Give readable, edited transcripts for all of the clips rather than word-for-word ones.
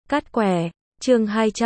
Cát quẻ, chương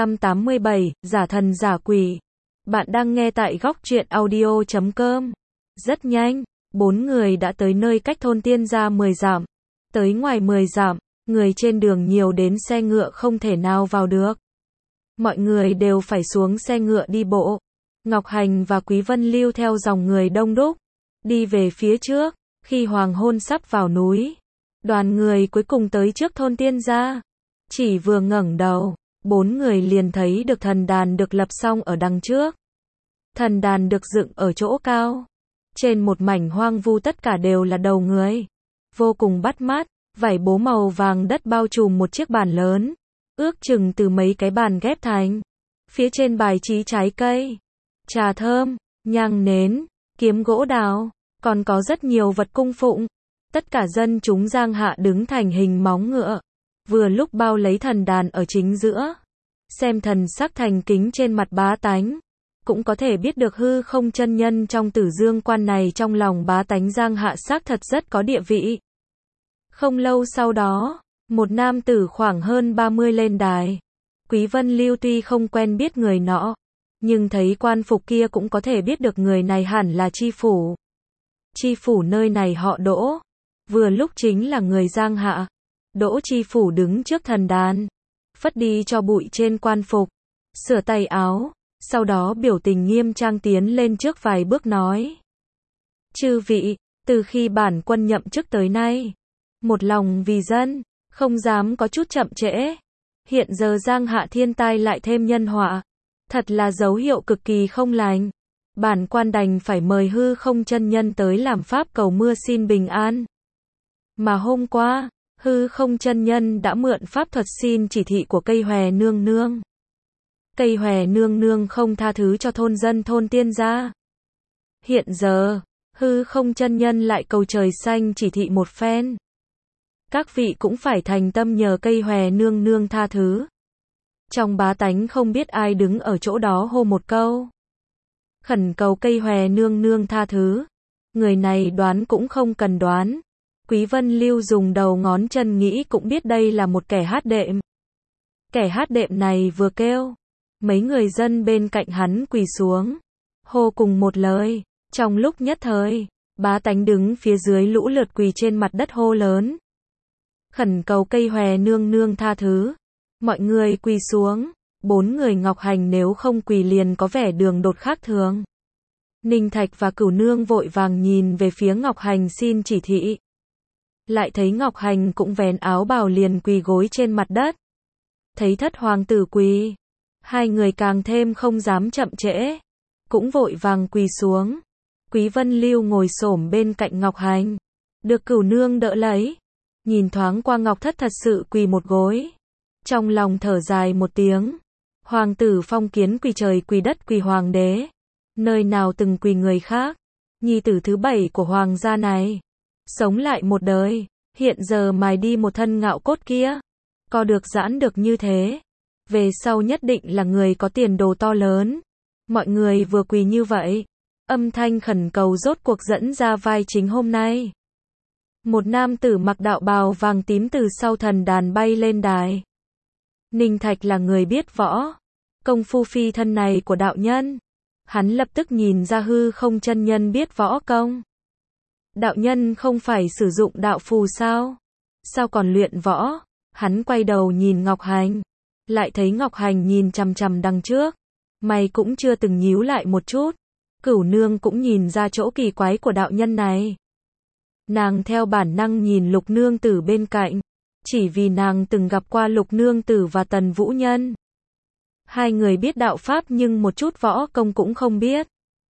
287, giả thần giả quỷ. Bạn đang nghe tại góc truyện audio.com. Rất nhanh, 4 người đã tới nơi cách thôn Tiên Gia 10 dặm. Tới ngoài 10 dặm, người trên đường nhiều đến xe ngựa không thể nào vào được. Mọi người đều phải xuống xe ngựa đi bộ. Ngọc Hành và Quý Vân Lưu theo dòng người đông đúc, đi về phía trước. Khi hoàng hôn sắp vào núi, đoàn người cuối cùng tới trước thôn Tiên Gia. Chỉ vừa ngẩng đầu, 4 người liền thấy được thần đàn được lập xong ở đằng trước. Thần đàn được dựng ở chỗ cao. Trên một mảnh hoang vu tất cả đều là đầu người. Vô cùng bắt mắt, vải bố màu vàng đất bao trùm một chiếc bàn lớn. Ước chừng từ mấy cái bàn ghép thành. Phía trên bài trí trái cây, trà thơm, nhang nến, kiếm gỗ đào, còn có rất nhiều vật cung phụng. Tất cả dân chúng Giang Hạ đứng thành hình móng ngựa. Vừa lúc bao lấy thần đàn ở chính giữa. Xem thần sắc thành kính trên mặt bá tánh. Cũng có thể biết được hư không chân nhân trong Tử Dương Quan này trong lòng bá tánh Giang Hạ xác thật rất có địa vị. Không lâu sau đó, một nam tử khoảng hơn 30 lên đài. Quý Vân Lưu tuy không quen biết người nọ, nhưng thấy quan phục kia cũng có thể biết được người này hẳn là tri phủ. Tri phủ nơi này họ Đỗ, vừa lúc chính là người Giang Hạ. Đỗ tri phủ đứng trước thần đàn, phất đi cho bụi trên quan phục, sửa tay áo, sau đó biểu tình nghiêm trang tiến lên trước vài bước nói: chư vị, từ khi bản quân nhậm chức tới nay, một lòng vì dân, không dám có chút chậm trễ. Hiện giờ Giang Hạ thiên tai lại thêm nhân họa, thật là dấu hiệu cực kỳ không lành. Bản quan đành phải mời hư không chân nhân tới làm pháp cầu mưa xin bình an. Mà hôm qua, hư không chân nhân đã mượn pháp thuật xin chỉ thị của cây hòe nương nương. Cây hòe nương nương không tha thứ cho thôn dân thôn Tiên Gia. Hiện giờ, hư không chân nhân lại cầu trời xanh chỉ thị một phen. Các vị cũng phải thành tâm nhờ cây hòe nương nương tha thứ. Trong bá tánh không biết ai đứng ở chỗ đó hô một câu: khẩn cầu cây hòe nương nương tha thứ. Người này đoán cũng không cần đoán. Quý Vân Lưu dùng đầu ngón chân nghĩ cũng biết đây là một kẻ hát đệm. Kẻ hát đệm này vừa kêu, mấy người dân bên cạnh hắn quỳ xuống, hô cùng một lời. Trong lúc nhất thời, bá tánh đứng phía dưới lũ lượt quỳ trên mặt đất hô lớn: khẩn cầu cây hòe nương nương tha thứ. Mọi người quỳ xuống. 4 người Ngọc Hành nếu không quỳ liền có vẻ đường đột khác thường. Ninh Thạch và Cửu Nương vội vàng nhìn về phía Ngọc Hành xin chỉ thị. Lại thấy Ngọc Hành cũng vén áo bào liền quỳ gối trên mặt đất. Thấy thất hoàng tử quỳ, hai người càng thêm không dám chậm trễ, cũng vội vàng quỳ xuống. Quý Vân Lưu ngồi xổm bên cạnh Ngọc Hành, được Cửu Nương đỡ lấy. Nhìn thoáng qua Ngọc Thất thật sự quỳ một gối, trong lòng thở dài một tiếng. Hoàng tử phong kiến quỳ trời quỳ đất quỳ hoàng đế, nơi nào từng quỳ người khác. Nhi tử thứ 7 của hoàng gia này, sống lại một đời, hiện giờ mài đi một thân ngạo cốt kia, co được giãn được như thế, về sau nhất định là người có tiền đồ to lớn. Mọi người vừa quỳ như vậy, âm thanh khẩn cầu rốt cuộc dẫn ra vai chính hôm nay. Một nam tử mặc đạo bào vàng tím từ sau thần đàn bay lên đài. Ninh Thạch là người biết võ, công phu phi thân này của đạo nhân, hắn lập tức nhìn ra hư không chân nhân biết võ công. Đạo nhân không phải sử dụng đạo phù sao? Sao còn luyện võ? Hắn quay đầu nhìn Ngọc Hành, lại thấy Ngọc Hành nhìn chằm chằm đằng trước, mày cũng chưa từng nhíu lại một chút. Cửu Nương cũng nhìn ra chỗ kỳ quái của đạo nhân này. Nàng theo bản năng nhìn Lục Nương Tử bên cạnh, chỉ vì nàng từng gặp qua Lục Nương Tử và Tần Vũ Nhân. Hai người biết đạo pháp nhưng một chút võ công cũng không biết.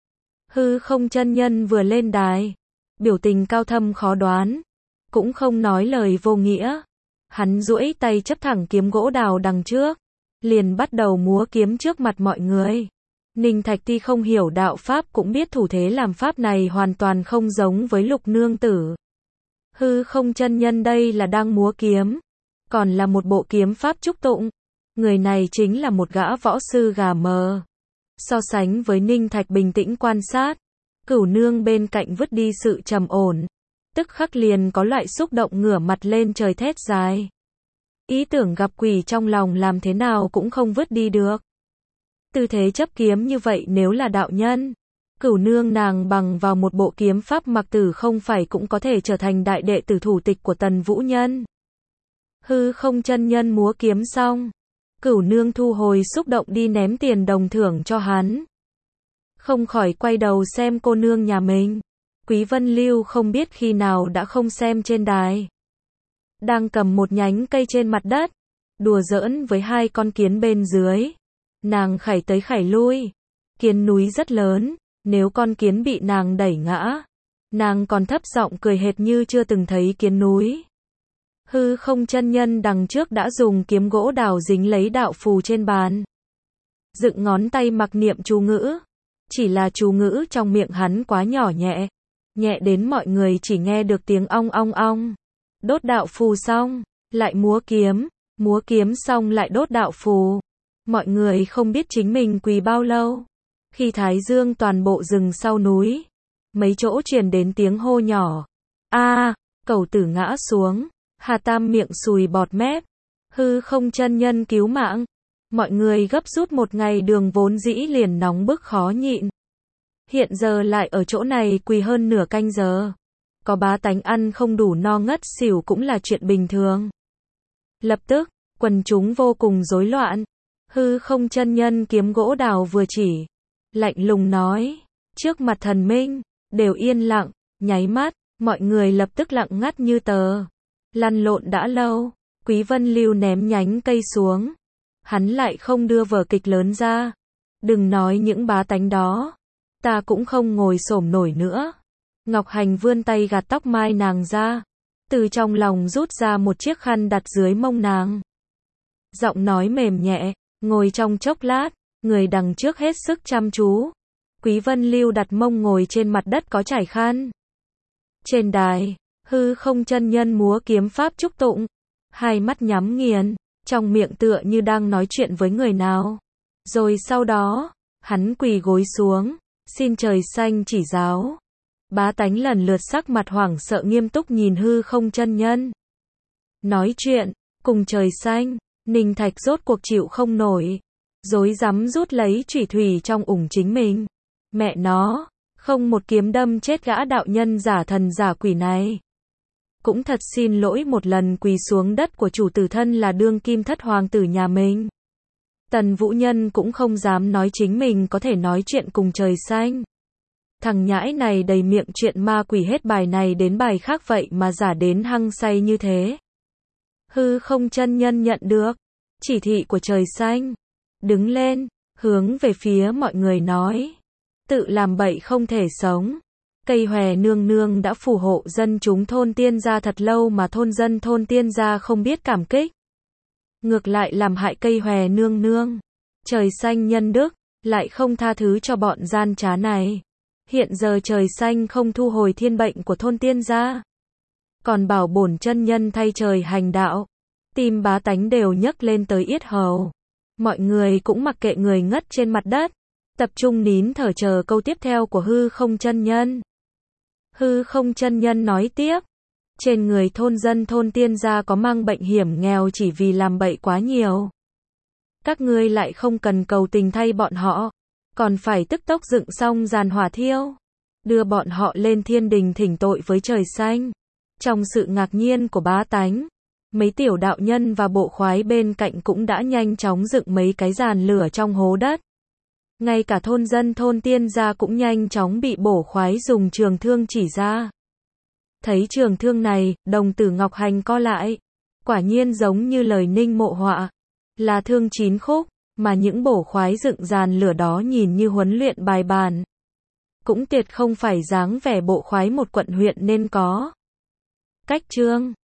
Hư không chân nhân vừa lên đài, biểu tình cao thâm khó đoán, cũng không nói lời vô nghĩa. Hắn duỗi tay chấp thẳng kiếm gỗ đào đằng trước, liền bắt đầu múa kiếm trước mặt mọi người. Ninh Thạch tuy không hiểu đạo pháp cũng biết thủ thế làm pháp này hoàn toàn không giống với Lục Nương Tử. Hư không chân nhân đây là đang múa kiếm, còn là một bộ kiếm pháp trúc tụng. Người này chính là một gã võ sư gà mờ. So sánh với Ninh Thạch bình tĩnh quan sát, Cửu Nương bên cạnh vứt đi sự trầm ổn, tức khắc liền có loại xúc động ngửa mặt lên trời thét dài. Ý tưởng gặp quỷ trong lòng làm thế nào cũng không vứt đi được. Tư thế chấp kiếm như vậy nếu là đạo nhân, Cửu Nương nàng bằng vào một bộ kiếm pháp mặc tử không phải cũng có thể trở thành đại đệ tử thủ tịch của Tần Vũ Nhân. Hư Không chân nhân múa kiếm xong, Cửu Nương thu hồi xúc động đi ném tiền đồng thưởng cho hắn. Không khỏi quay đầu xem cô nương nhà mình. Quý Vân Lưu không biết khi nào đã không xem trên đài. Đang cầm một nhánh cây trên mặt đất, đùa giỡn với hai con kiến bên dưới. Nàng khảy tới khảy lui. Kiến núi rất lớn, nếu con kiến bị nàng đẩy ngã, nàng còn thấp giọng cười hệt như chưa từng thấy kiến núi. Hư Không chân nhân đằng trước đã dùng kiếm gỗ đào dính lấy đạo phù trên bàn. Dựng ngón tay mặc niệm chú ngữ. Chỉ là chú ngữ trong miệng hắn quá nhỏ nhẹ. Nhẹ đến mọi người chỉ nghe được tiếng ong ong ong. Đốt đạo phù xong, lại múa kiếm xong lại đốt đạo phù. Mọi người không biết chính mình quỳ bao lâu. Khi thái dương toàn bộ rừng sau núi, mấy chỗ truyền đến tiếng hô nhỏ. Cẩu tử ngã xuống, Hà Tam miệng sùi bọt mép. Hư Không chân nhân cứu mạng. Mọi người gấp rút một ngày đường vốn dĩ liền nóng bức khó nhịn. Hiện giờ lại ở chỗ này quỳ hơn nửa canh giờ. Có bá tánh ăn không đủ no ngất xỉu cũng là chuyện bình thường. Lập tức, quần chúng vô cùng rối loạn. Hư Không chân nhân kiếm gỗ đào vừa chỉ, lạnh lùng nói, trước mặt thần minh, đều yên lặng, nháy mắt, mọi người lập tức lặng ngắt như tờ. Lăn lộn đã lâu, Quý Vân Lưu ném nhánh cây xuống. Hắn lại không đưa vở kịch lớn ra. Đừng nói những bá tánh đó, ta cũng không ngồi xổm nổi nữa. Ngọc Hành vươn tay gạt tóc mai nàng ra, từ trong lòng rút ra một chiếc khăn đặt dưới mông nàng. Giọng nói mềm nhẹ, ngồi trong chốc lát, người đằng trước hết sức chăm chú. Quý Vân Lưu đặt mông ngồi trên mặt đất có trải khăn. Trên đài, Hư Không chân nhân múa kiếm pháp chúc tụng, hai mắt nhắm nghiền, trong miệng tựa như đang nói chuyện với người nào. Rồi sau đó, hắn quỳ gối xuống, xin trời xanh chỉ giáo. Bá tánh lần lượt sắc mặt hoảng sợ nghiêm túc nhìn Hư Không chân nhân. Nói chuyện, cùng trời xanh, Ninh Thạch rốt cuộc chịu không nổi. Rối rắm rút lấy chủy thủy trong ủng chính mình. Mẹ nó, không một kiếm đâm chết gã đạo nhân giả thần giả quỷ này. Cũng thật xin lỗi một lần quỳ xuống đất của chủ tử thân là đương kim thất hoàng tử nhà mình. Tần Vũ Nhân cũng không dám nói chính mình có thể nói chuyện cùng trời xanh. Thằng nhãi này đầy miệng chuyện ma quỷ hết bài này đến bài khác vậy mà giả đến hăng say như thế. Hư Không chân nhân nhận được chỉ thị của trời xanh, đứng lên, hướng về phía mọi người nói, tự làm bậy không thể sống. Cây hòe nương nương đã phù hộ dân chúng thôn Tiên Gia thật lâu mà thôn dân thôn Tiên Gia không biết cảm kích. Ngược lại làm hại cây hòe nương nương. Trời xanh nhân đức, lại không tha thứ cho bọn gian trá này. Hiện giờ trời xanh không thu hồi thiên bệnh của thôn Tiên Gia, còn bảo bổn chân nhân thay trời hành đạo. Tim bá tánh đều nhấc lên tới yết hầu. Mọi người cũng mặc kệ người ngất trên mặt đất, tập trung nín thở chờ câu tiếp theo của Hư Không chân nhân. Hư Không chân nhân nói tiếp, trên người thôn dân thôn Tiên Gia có mang bệnh hiểm nghèo chỉ vì làm bậy quá nhiều. Các ngươi lại không cần cầu tình thay bọn họ, còn phải tức tốc dựng xong giàn hỏa thiêu, đưa bọn họ lên thiên đình thỉnh tội với trời xanh. Trong sự ngạc nhiên của bá tánh, mấy tiểu đạo nhân và bộ khoái bên cạnh cũng đã nhanh chóng dựng mấy cái giàn lửa trong hố đất. Ngay cả thôn dân thôn Tiên Gia cũng nhanh chóng bị bổ khoái dùng trường thương chỉ ra. Thấy trường thương này, đồng tử Ngọc Hành co lại. Quả nhiên giống như lời Ninh Mộ Họa, là thương 9 khúc, mà những bổ khoái dựng giàn lửa đó nhìn như huấn luyện bài bản. Cũng tuyệt không phải dáng vẻ bộ khoái một quận huyện nên có. Cách chương